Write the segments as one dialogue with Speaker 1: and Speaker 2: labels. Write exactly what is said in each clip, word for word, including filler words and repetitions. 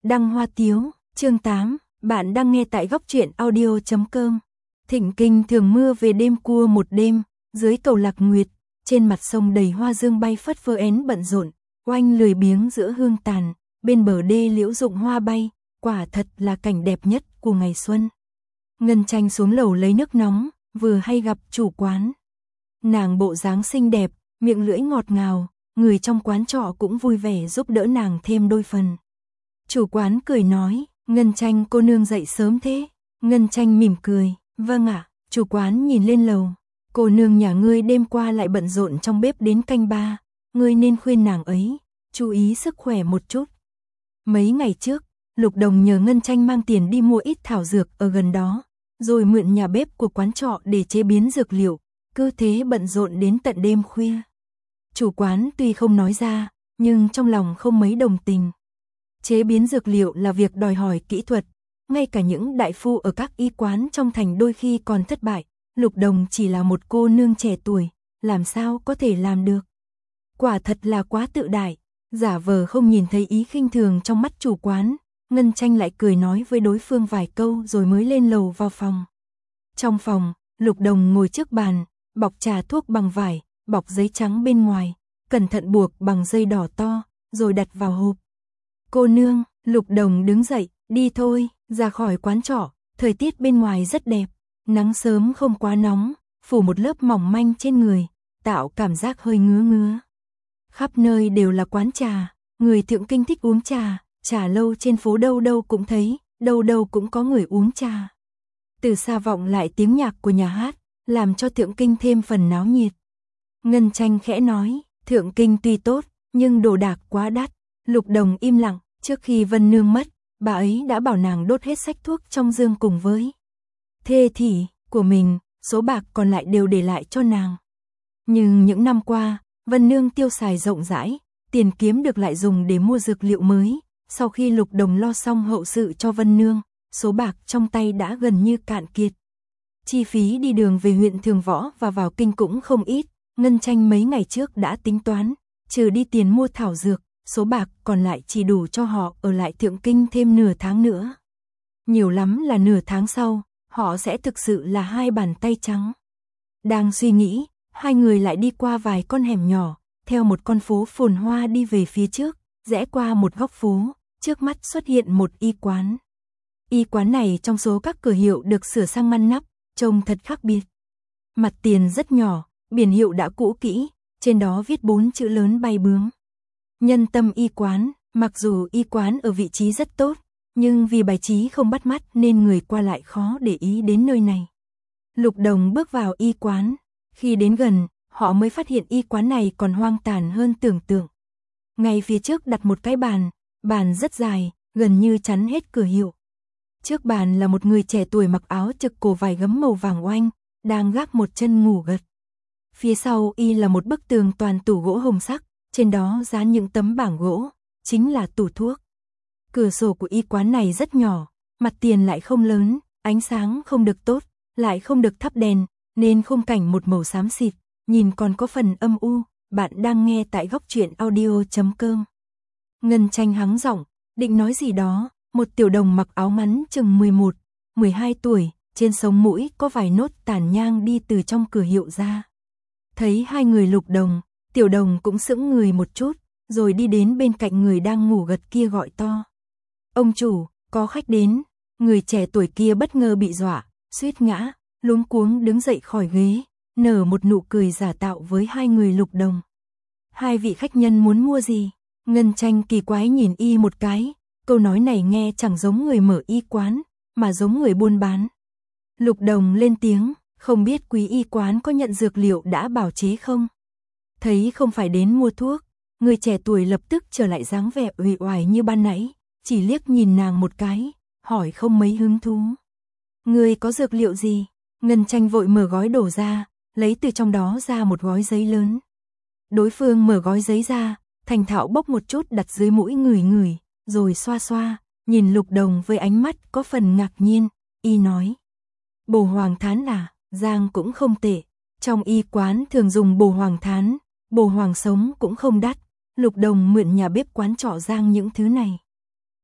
Speaker 1: Đăng Hoa Tiếu, chương tám, bạn đang nghe tại góc truyện audio chấm com. Thịnh Kinh thường mưa về đêm cua một đêm, dưới cầu Lạc Nguyệt, trên mặt sông đầy hoa dương bay phất phơ én bận rộn, oanh lười biếng giữa hương tàn, bên bờ đê liễu rụng hoa bay, quả thật là cảnh đẹp nhất của ngày xuân. Ngân Tranh xuống lầu lấy nước nóng, vừa hay gặp chủ quán. Nàng bộ dáng xinh đẹp, miệng lưỡi ngọt ngào, người trong quán trọ cũng vui vẻ giúp đỡ nàng thêm đôi phần. Chủ quán cười nói, Ngân Tranh cô nương dậy sớm thế. Ngân Tranh mỉm cười, vâng ạ. Chủ quán nhìn lên lầu, cô nương nhà ngươi đêm qua lại bận rộn trong bếp đến canh ba, ngươi nên khuyên nàng ấy, chú ý sức khỏe một chút. Mấy ngày trước, Lục Đồng nhờ Ngân Tranh mang tiền đi mua ít thảo dược ở gần đó, rồi mượn nhà bếp của quán trọ để chế biến dược liệu, cứ thế bận rộn đến tận đêm khuya. Chủ quán tuy không nói ra, nhưng trong lòng không mấy đồng tình. Chế biến dược liệu là việc đòi hỏi kỹ thuật, ngay cả những đại phu ở các y quán trong thành đôi khi còn thất bại. Lục Đồng chỉ là một cô nương trẻ tuổi, làm sao có thể làm được. Quả thật là quá tự đại, giả vờ không nhìn thấy ý khinh thường trong mắt chủ quán. Ngân Tranh lại cười nói với đối phương vài câu rồi mới lên lầu vào phòng. Trong phòng, Lục Đồng ngồi trước bàn, bọc trà thuốc bằng vải, bọc giấy trắng bên ngoài, cẩn thận buộc bằng dây đỏ to, rồi đặt vào hộp. Cô nương, Lục Đồng đứng dậy, đi thôi, ra khỏi quán trọ, thời tiết bên ngoài rất đẹp, nắng sớm không quá nóng, phủ một lớp mỏng manh trên người, tạo cảm giác hơi ngứa ngứa. Khắp nơi đều là quán trà, người Thượng Kinh thích uống trà, trà lâu trên phố đâu đâu cũng thấy, đâu đâu cũng có người uống trà. Từ xa vọng lại tiếng nhạc của nhà hát, làm cho Thượng Kinh thêm phần náo nhiệt. Ngân Tranh khẽ nói, Thượng Kinh tuy tốt, nhưng đồ đạc quá đắt. Lục Đồng im lặng, trước khi Vân Nương mất, bà ấy đã bảo nàng đốt hết sách thuốc trong dương cùng với thê thị của mình, số bạc còn lại đều để lại cho nàng. Nhưng những năm qua, Vân Nương tiêu xài rộng rãi, tiền kiếm được lại dùng để mua dược liệu mới. Sau khi Lục Đồng lo xong hậu sự cho Vân Nương, số bạc trong tay đã gần như cạn kiệt. Chi phí đi đường về huyện Thường Võ và vào kinh cũng không ít. Ngân Tranh mấy ngày trước đã tính toán, trừ đi tiền mua thảo dược, số bạc còn lại chỉ đủ cho họ ở lại Thượng Kinh thêm nửa tháng nữa. Nhiều lắm là nửa tháng sau, họ sẽ thực sự là hai bàn tay trắng. Đang suy nghĩ, hai người lại đi qua vài con hẻm nhỏ, theo một con phố phồn hoa đi về phía trước, rẽ qua một góc phố, trước mắt xuất hiện một y quán. Y quán này trong số các cửa hiệu được sửa sang ngăn nắp, trông thật khác biệt. Mặt tiền rất nhỏ, biển hiệu đã cũ kỹ, trên đó viết bốn chữ lớn bay bướm. Nhân Tâm y quán. Mặc dù y quán ở vị trí rất tốt, nhưng vì bài trí không bắt mắt nên người qua lại khó để ý đến nơi này. Lục Đồng bước vào y quán, khi đến gần, họ mới phát hiện y quán này còn hoang tàn hơn tưởng tượng. Ngay phía trước đặt một cái bàn, bàn rất dài, gần như chắn hết cửa hiệu. Trước bàn là một người trẻ tuổi mặc áo trực cổ vải gấm màu vàng oanh, đang gác một chân ngủ gật. Phía sau y là một bức tường toàn tủ gỗ hồng sắc, trên đó dán những tấm bảng gỗ, chính là tủ thuốc. Cửa sổ của y quán này rất nhỏ, mặt tiền lại không lớn, ánh sáng không được tốt, lại không được thắp đèn, nên khung cảnh một màu xám xịt, nhìn còn có phần âm u. Bạn đang nghe tại góc truyện audio chấm com. Ngân Tranh hắng giọng, định nói gì đó, một tiểu đồng mặc áo ngắn chừng mười một, mười hai tuổi, trên sống mũi có vài nốt tàn nhang đi từ trong cửa hiệu ra. Thấy hai người Lục Đồng, tiểu đồng cũng sững người một chút, rồi đi đến bên cạnh người đang ngủ gật kia gọi to. Ông chủ, có khách đến. Người trẻ tuổi kia bất ngờ bị dọa, suýt ngã, luống cuống đứng dậy khỏi ghế, nở một nụ cười giả tạo với hai người Lục Đồng. Hai vị khách nhân muốn mua gì? Ngân Tranh kỳ quái nhìn y một cái, câu nói này nghe chẳng giống người mở y quán, mà giống người buôn bán. Lục Đồng lên tiếng, không biết quý y quán có nhận dược liệu đã bảo chế không? Thấy không phải đến mua thuốc, người trẻ tuổi lập tức trở lại dáng vẻ uể oải như ban nãy, chỉ liếc nhìn nàng một cái, hỏi không mấy hứng thú. Người có dược liệu gì? Ngân Tranh vội mở gói đổ ra, lấy từ trong đó ra một gói giấy lớn. Đối phương mở gói giấy ra, thành thạo bốc một chút đặt dưới mũi ngửi ngửi, rồi xoa xoa, nhìn Lục Đồng với ánh mắt có phần ngạc nhiên, y nói. Bồ hoàng thán à, giang cũng không tệ, trong y quán thường dùng bồ hoàng thán, bồ hoàng sống cũng không đắt. Lục Đồng mượn nhà bếp quán trọ giang những thứ này.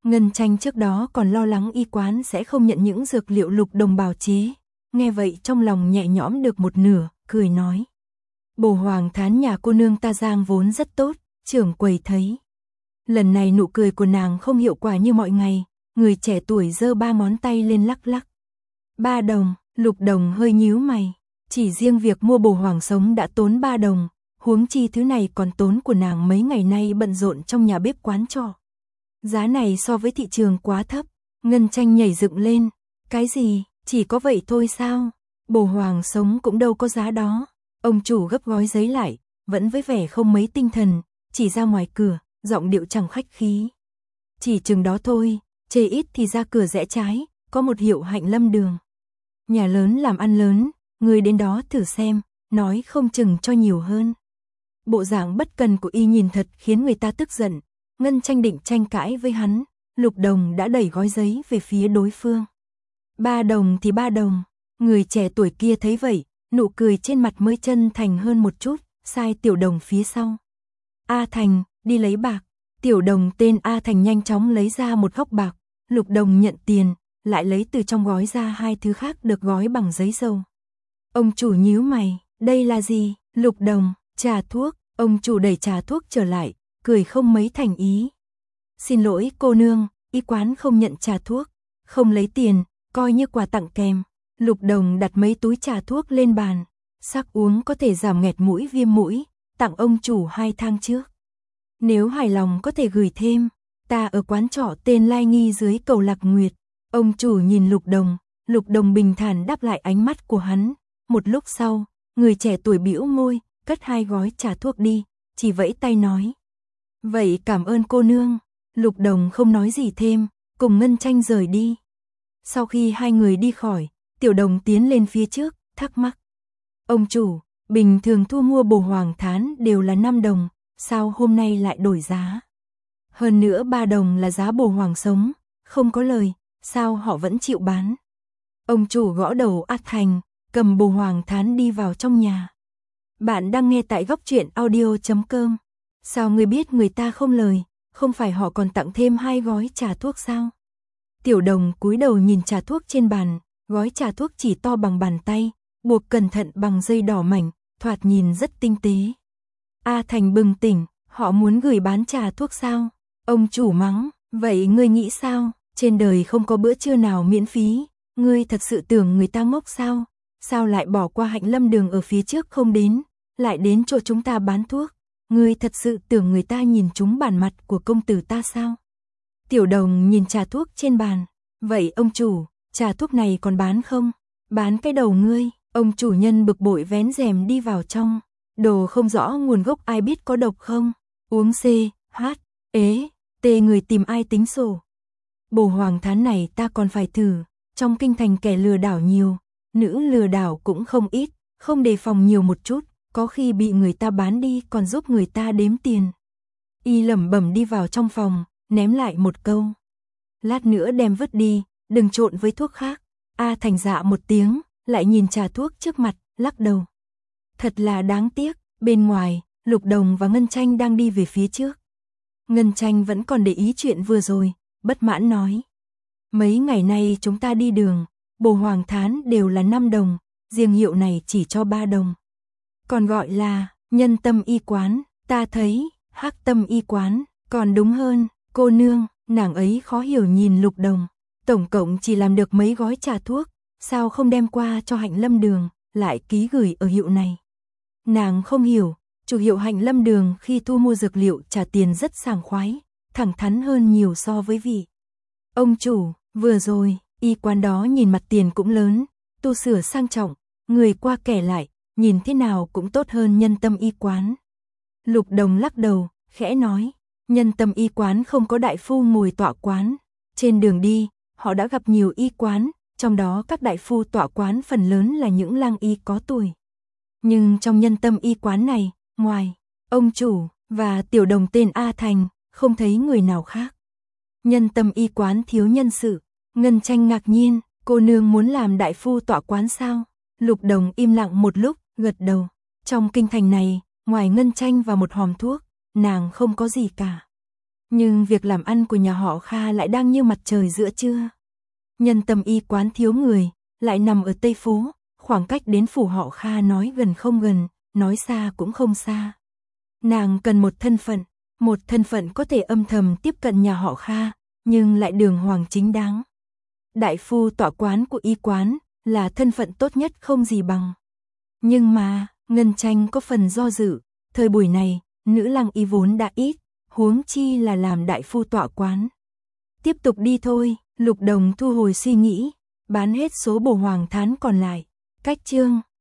Speaker 1: Ngân Tranh trước đó còn lo lắng y quán sẽ không nhận những dược liệu Lục Đồng bào chế, nghe vậy trong lòng nhẹ nhõm được một nửa, cười nói. Bồ Hoàng Thán nhà cô nương ta Giang vốn rất tốt, trưởng quầy thấy. Lần này nụ cười của nàng không hiệu quả như mọi ngày, người trẻ tuổi giơ ba ngón tay lên lắc lắc. Ba đồng, Lục Đồng hơi nhíu mày, chỉ riêng việc mua bồ hoàng sống đã tốn ba đồng, huống chi thứ này còn tốn của nàng mấy ngày nay bận rộn trong nhà bếp quán trọ. Giá này so với thị trường quá thấp, Ngân Tranh nhảy dựng lên, cái gì, chỉ có vậy thôi sao, bồ hoàng sống cũng đâu có giá đó. Ông chủ gấp gói giấy lại, vẫn với vẻ không mấy tinh thần, chỉ ra ngoài cửa, giọng điệu chẳng khách khí. Chỉ chừng đó thôi, chê ít thì ra cửa rẽ trái, có một hiệu Hạnh Lâm Đường. Nhà lớn làm ăn lớn, người đến đó thử xem, nói không chừng cho nhiều hơn. Bộ dạng bất cần của y nhìn thật khiến người ta tức giận, Ngân Tranh định tranh cãi với hắn, Lục Đồng đã đẩy gói giấy về phía đối phương. Ba đồng thì ba đồng, người trẻ tuổi kia thấy vậy, nụ cười trên mặt mới chân thành hơn một chút, sai Tiểu Đồng phía sau. A Thành, đi lấy bạc. Tiểu Đồng tên A Thành nhanh chóng lấy ra một góc bạc, Lục Đồng nhận tiền, lại lấy từ trong gói ra hai thứ khác được gói bằng giấy dầu. Ông chủ nhíu mày, đây là gì? Lục Đồng, trà thuốc. Ông chủ đẩy trà thuốc trở lại, cười không mấy thành ý. Xin lỗi cô nương, y quán không nhận trà thuốc, không lấy tiền, coi như quà tặng kèm. Lục Đồng đặt mấy túi trà thuốc lên bàn, sắc uống có thể giảm nghẹt mũi viêm mũi, tặng ông chủ hai thang trước. Nếu hài lòng có thể gửi thêm, ta ở quán trọ tên Lai Nghi dưới cầu Lạc Nguyệt. Ông chủ nhìn Lục Đồng, Lục Đồng bình thản đáp lại ánh mắt của hắn. Một lúc sau, người trẻ tuổi bĩu môi, cất hai gói trà thuốc đi, chỉ vẫy tay nói. Vậy cảm ơn cô nương. Lục Đồng không nói gì thêm, cùng Ngân Tranh rời đi. Sau khi hai người đi khỏi, Tiểu Đồng tiến lên phía trước, thắc mắc. Ông chủ, bình thường thu mua bồ hoàng thán đều là năm đồng, sao hôm nay lại đổi giá? Hơn nữa ba đồng là giá bồ hoàng sống, không có lời, sao họ vẫn chịu bán? Ông chủ gõ đầu át thành, cầm bồ hoàng thán đi vào trong nhà. Bạn đang nghe tại góc truyện audio chấm com. Sao ngươi biết người ta không lời, không phải họ còn tặng thêm hai gói trà thuốc sao? Tiểu Đồng cúi đầu nhìn trà thuốc trên bàn, gói trà thuốc chỉ to bằng bàn tay, buộc cẩn thận bằng dây đỏ mảnh, thoạt nhìn rất tinh tế. A Thành bừng tỉnh, họ muốn gửi bán trà thuốc sao? Ông chủ mắng, vậy ngươi nghĩ sao? Trên đời không có bữa trưa nào miễn phí, ngươi thật sự tưởng người ta ngốc sao? Sao lại bỏ qua Hạnh Lâm Đường ở phía trước không đến, lại đến chỗ chúng ta bán thuốc? Ngươi thật sự tưởng người ta nhìn trúng bản mặt của công tử ta sao? Tiểu Đồng nhìn trà thuốc trên bàn, vậy ông chủ, trà thuốc này còn bán không? Bán cái đầu ngươi. Ông chủ nhân bực bội vén rèm đi vào trong. Đồ không rõ nguồn gốc ai biết có độc không? Uống C, H, ế, T người tìm ai tính sổ. Bồ hoàng thán này ta còn phải thử. Trong kinh thành kẻ lừa đảo nhiều, nữ lừa đảo cũng không ít, không đề phòng nhiều một chút, có khi bị người ta bán đi còn giúp người ta đếm tiền. Y lẩm bẩm đi vào trong phòng, ném lại một câu. Lát nữa đem vứt đi, đừng trộn với thuốc khác. A Thành dạ một tiếng, lại nhìn trà thuốc trước mặt, lắc đầu. Thật là đáng tiếc, bên ngoài, Lục Đồng và Ngân Tranh đang đi về phía trước. Ngân Tranh vẫn còn để ý chuyện vừa rồi, bất mãn nói. Mấy ngày nay chúng ta đi đường, bồ hoàng thán đều là năm đồng, riêng hiệu này chỉ cho ba đồng. Còn gọi là nhân tâm y quán, ta thấy hắc tâm y quán, còn đúng hơn, cô nương, nàng ấy khó hiểu nhìn Lục Đồng. Tổng cộng chỉ làm được mấy gói trà thuốc, sao không đem qua cho Hạnh Lâm Đường, lại ký gửi ở hiệu này. Nàng không hiểu, chủ hiệu Hạnh Lâm Đường khi thu mua dược liệu trả tiền rất sảng khoái, thẳng thắn hơn nhiều so với vị. Ông chủ, vừa rồi, y quán đó nhìn mặt tiền cũng lớn, tu sửa sang trọng, người qua kẻ lại, nhìn thế nào cũng tốt hơn nhân tâm y quán. Lục Đồng lắc đầu, khẽ nói, nhân tâm y quán không có đại phu ngồi tọa quán. Trên đường đi, họ đã gặp nhiều y quán, trong đó các đại phu tọa quán phần lớn là những lang y có tuổi. Nhưng trong nhân tâm y quán này, ngoài ông chủ và Tiểu Đồng tên A Thành, không thấy người nào khác. Nhân tâm y quán thiếu nhân sự. Ngân Tranh ngạc nhiên, cô nương muốn làm đại phu tọa quán sao? Lục Đồng im lặng một lúc, gật đầu. Trong kinh thành này, ngoài Ngân Tranh và một hòm thuốc, nàng không có gì cả. Nhưng việc làm ăn của nhà họ Kha lại đang như mặt trời giữa trưa. Nhân tâm y quán thiếu người, lại nằm ở Tây Phố, khoảng cách đến phủ họ Kha nói gần không gần, nói xa cũng không xa. Nàng cần một thân phận, một thân phận có thể âm thầm tiếp cận nhà họ Kha, nhưng lại đường hoàng chính đáng. Đại phu tọa quán của y quán là thân phận tốt nhất không gì bằng. Nhưng mà, Ngân Tranh có phần do dự, thời buổi này, nữ lang y vốn đã ít, huống chi là làm đại phu tọa quán. Tiếp tục đi thôi, Lục Đồng thu hồi suy nghĩ, bán hết số bổ hoàng thán còn lại, cách chương